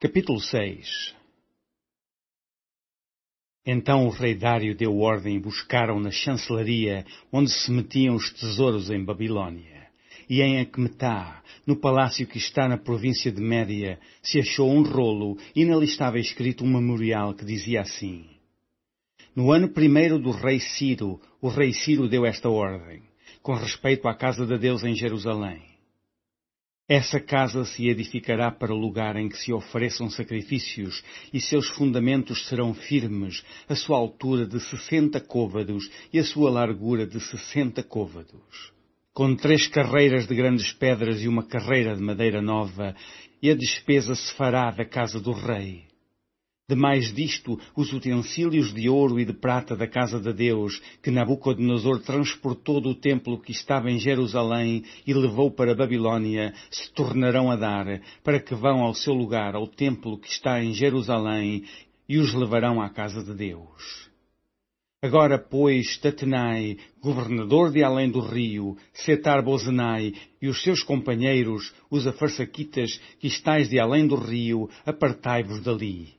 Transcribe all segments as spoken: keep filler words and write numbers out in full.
Capítulo seis. Então o rei Dário deu ordem e buscaram na chancelaria onde se metiam os tesouros em Babilônia. E em Aquemetá, no palácio que está na província de Média, se achou um rolo e nele estava escrito um memorial que dizia assim: No ano primeiro do rei Ciro, o rei Ciro deu esta ordem, com respeito à casa de Deus em Jerusalém. Essa casa se edificará para lugar em que se ofereçam sacrifícios, e seus fundamentos serão firmes, a sua altura de sessenta côvados e a sua largura de sessenta côvados. Com três carreiras de grandes pedras e uma carreira de madeira nova, e a despesa se fará da casa do rei. Demais disto, os utensílios de ouro e de prata da casa de Deus, que Nabucodonosor transportou do templo que estava em Jerusalém e levou para Babilônia, se tornarão a dar, para que vão ao seu lugar ao templo que está em Jerusalém, e os levarão à casa de Deus. Agora, pois, Tatenai, governador de além do rio, Setar-Bozenai e os seus companheiros, os afarsaquitas, que estáis de além do rio, apartai-vos dali.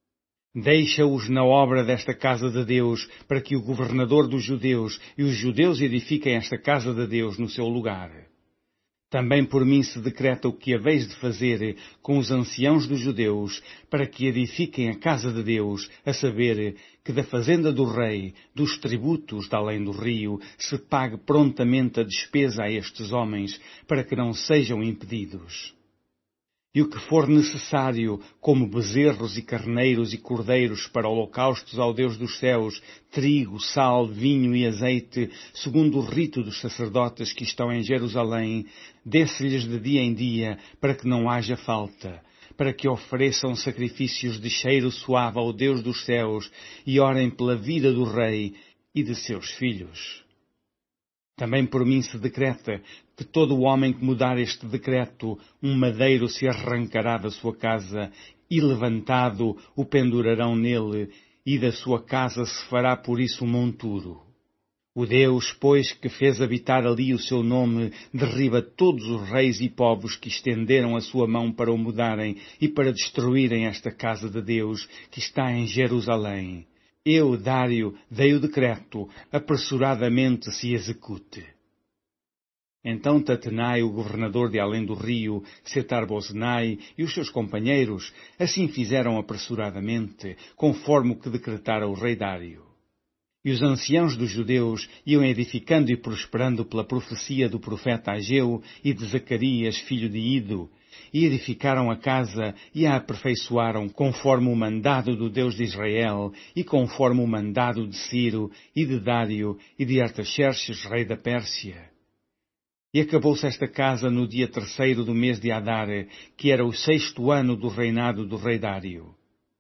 Deixa-os na obra desta casa de Deus, para que o governador dos judeus e os judeus edifiquem esta casa de Deus no seu lugar. Também por mim se decreta o que haveis de fazer com os anciãos dos judeus, para que edifiquem a casa de Deus, a saber, que da fazenda do rei, dos tributos de além do rio, se pague prontamente a despesa a estes homens, para que não sejam impedidos. E o que for necessário, como bezerros e carneiros e cordeiros para holocaustos ao Deus dos céus, trigo, sal, vinho e azeite, segundo o rito dos sacerdotes que estão em Jerusalém, dê-se-lhes de dia em dia, para que não haja falta, para que ofereçam sacrifícios de cheiro suave ao Deus dos céus e orem pela vida do rei e de seus filhos. Também por mim se decreta que todo o homem que mudar este decreto, um madeiro se arrancará da sua casa, e levantado o pendurarão nele, e da sua casa se fará por isso um monturo. O Deus, pois, que fez habitar ali o seu nome, derriba todos os reis e povos que estenderam a sua mão para o mudarem e para destruírem esta casa de Deus, que está em Jerusalém. Eu, Dário, dei o decreto, apressuradamente se execute. Então Tatenai, o governador de além do rio, Setar-Bozenai e os seus companheiros, assim fizeram apressuradamente, conforme o que decretara o rei Dário. E os anciãos dos judeus iam edificando e prosperando pela profecia do profeta Ageu e de Zacarias, filho de Ido, e edificaram a casa e a aperfeiçoaram conforme o mandado do Deus de Israel e conforme o mandado de Ciro e de Dário e de Artaxerxes, rei da Pérsia. E acabou-se esta casa no dia terceiro do mês de Adar, que era o sexto ano do reinado do rei Dário.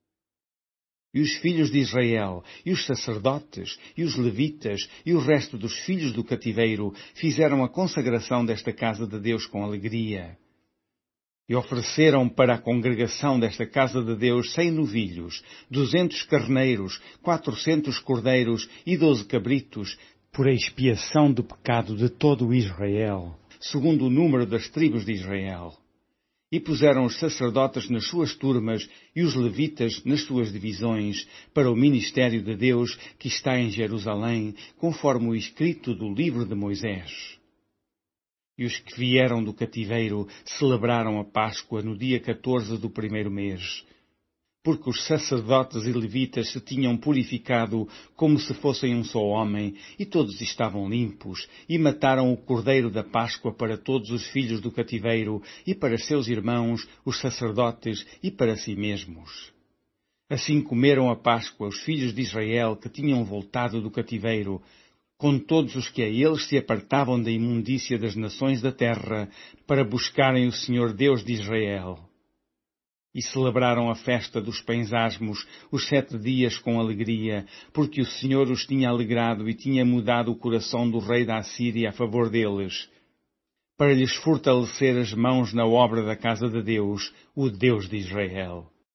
E os filhos de Israel, e os sacerdotes, e os levitas, e o resto dos filhos do cativeiro fizeram a consagração desta casa de Deus com alegria. E ofereceram para a congregação desta casa de Deus cem novilhos, duzentos carneiros, quatrocentos cordeiros e doze cabritos, por expiação do pecado de todo o Israel, segundo o número das tribos de Israel. E puseram os sacerdotes nas suas turmas e os levitas nas suas divisões, para o ministério de Deus que está em Jerusalém, conforme o escrito do livro de Moisés. E os que vieram do cativeiro celebraram a Páscoa no dia catorze do primeiro mês, porque os sacerdotes e levitas se tinham purificado como se fossem um só homem, e todos estavam limpos, e mataram o cordeiro da Páscoa para todos os filhos do cativeiro, e para seus irmãos, os sacerdotes, e para si mesmos. Assim comeram a Páscoa os filhos de Israel que tinham voltado do cativeiro, com todos os que a eles se apartavam da imundícia das nações da terra, para buscarem o Senhor Deus de Israel. E celebraram a festa dos pães asmos os sete dias com alegria, porque o Senhor os tinha alegrado e tinha mudado o coração do rei da Assíria a favor deles, para lhes fortalecer as mãos na obra da casa de Deus, o Deus de Israel.